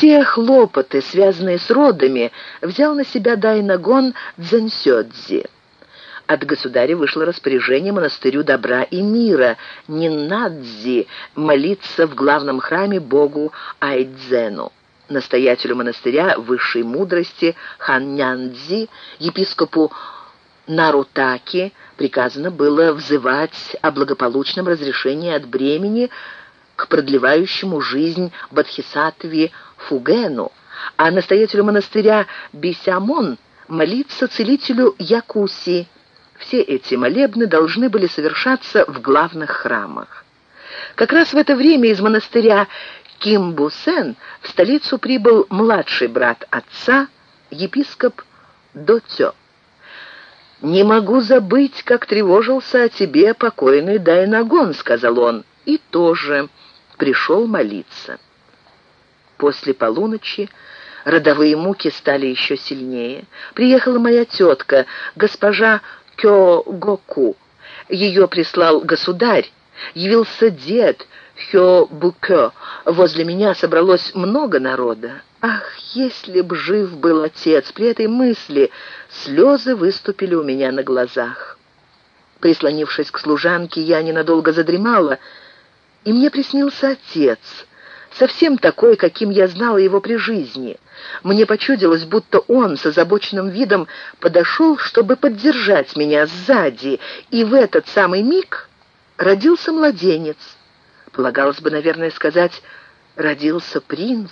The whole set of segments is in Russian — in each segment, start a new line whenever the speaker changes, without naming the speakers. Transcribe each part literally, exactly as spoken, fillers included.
Все хлопоты, связанные с родами, взял на себя Дайнагон Дзэнсёдзи. От государя вышло распоряжение монастырю добра и мира Ниннадзи молиться в главном храме богу Айдзену. Настоятелю монастыря высшей мудрости Ханнянзи, епископу Нарутаки, приказано было взывать о благополучном разрешении от бремени к продлевающему жизнь Бодхисаттве Фугену, а настоятелю монастыря Бисямон молиться целителю Якуси. Все эти молебны должны были совершаться в главных храмах. Как раз в это время из монастыря Кимбусен в столицу прибыл младший брат отца, епископ Доцё. «Не могу забыть, как тревожился о тебе покойный Дайнагон», — сказал он, и тоже пришел молиться. После полуночи родовые муки стали еще сильнее. Приехала моя тетка, госпожа Кёгоку. Ее прислал государь. Явился дед Хёбукё. Возле меня собралось много народа. Ах, если б жив был отец! При этой мысли слезы выступили у меня на глазах. Прислонившись к служанке, я ненадолго задремала, и мне приснился отец, совсем такой, каким я знала его при жизни. Мне почудилось, будто он с озабоченным видом подошел, чтобы поддержать меня сзади, и в этот самый миг родился младенец. Полагалось бы, наверное, сказать, родился принц.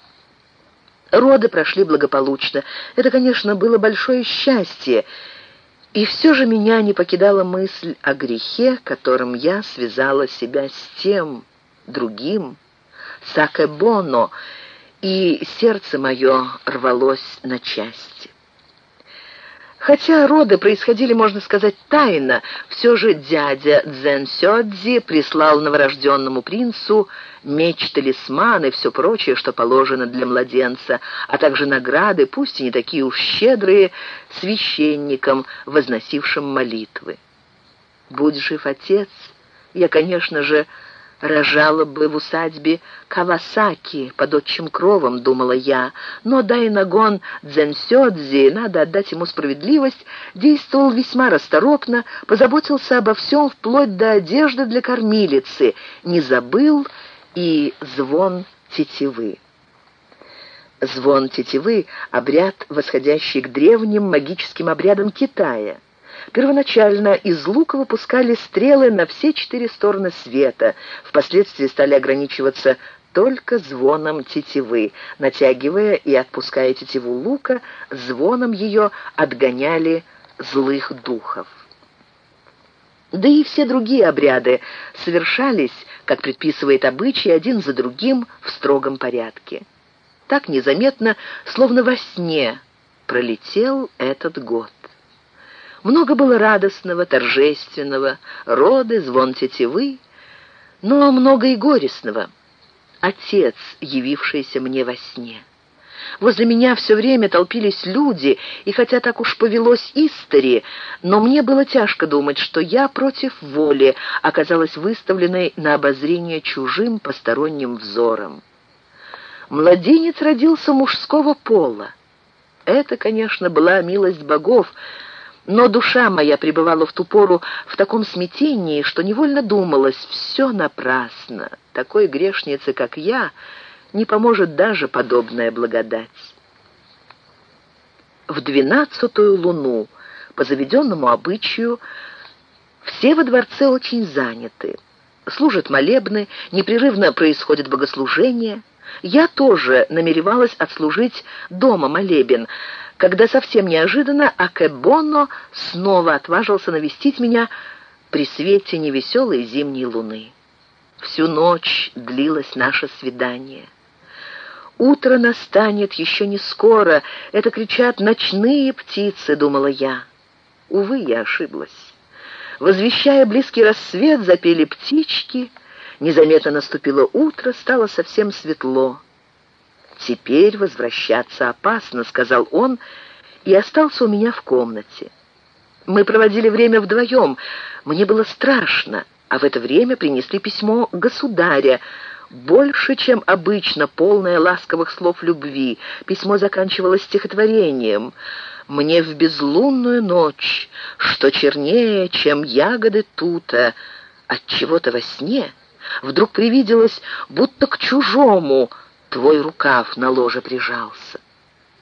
Роды прошли благополучно. Это, конечно, было большое счастье, и все же меня не покидала мысль о грехе, которым я связала себя с тем, другим, Сакэбоно, и сердце мое рвалось на части. Хотя роды происходили, можно сказать, тайно, все же дядя Дзэнсёдзи прислал новорожденному принцу меч-талисман и все прочее, что положено для младенца, а также награды, пусть и не такие уж щедрые, священникам, возносившим молитвы. Будь жив отец, я, конечно же, рожала бы в усадьбе Кавасаки под отчим кровом, думала я, но Дайнагон Дзэнсёдзи, надо отдать ему справедливость, действовал весьма расторопно, позаботился обо всем вплоть до одежды для кормилицы, не забыл и звон тетивы. Звон тетивы — обряд, восходящий к древним магическим обрядам Китая. Первоначально из лука выпускали стрелы на все четыре стороны света, впоследствии стали ограничиваться только звоном тетивы. Натягивая и отпуская тетиву лука, звоном ее отгоняли злых духов. Да и все другие обряды совершались, как предписывает обычай, один за другим в строгом порядке. Так незаметно, словно во сне, пролетел этот год. Много было радостного, торжественного, роды, звон тетивы, но много и горестного. Отец, явившийся мне во сне. Возле меня все время толпились люди, и хотя так уж повелось истори, но мне было тяжко думать, что я против воли оказалась выставленной на обозрение чужим посторонним взором. Младенец родился мужского пола. Это, конечно, была милость богов, но душа моя пребывала в ту пору в таком смятении, что невольно думалось: все напрасно. Такой грешнице, как я, не поможет даже подобная благодать. В двенадцатую луну, по заведенному обычаю, все во дворце очень заняты. Служат молебны, непрерывно происходит богослужение. Я тоже намеревалась отслужить дома молебен, когда совсем неожиданно Акэбоно снова отважился навестить меня при свете невеселой зимней луны. Всю ночь длилось наше свидание. «Утро настанет еще не скоро», — это кричат ночные птицы, думала я. Увы, я ошиблась. Возвещая близкий рассвет, запели птички, незаметно наступило утро, стало совсем светло. «Теперь возвращаться опасно», — сказал он, и остался у меня в комнате. Мы проводили время вдвоем. Мне было страшно, а в это время принесли письмо государя. больше, чем обычно, полное ласковых слов любви. Письмо заканчивалось стихотворением: «Мне в безлунную ночь, что чернее, чем ягоды тута, от чего-то во сне вдруг привиделось, будто к чужому твой рукав на ложе прижался.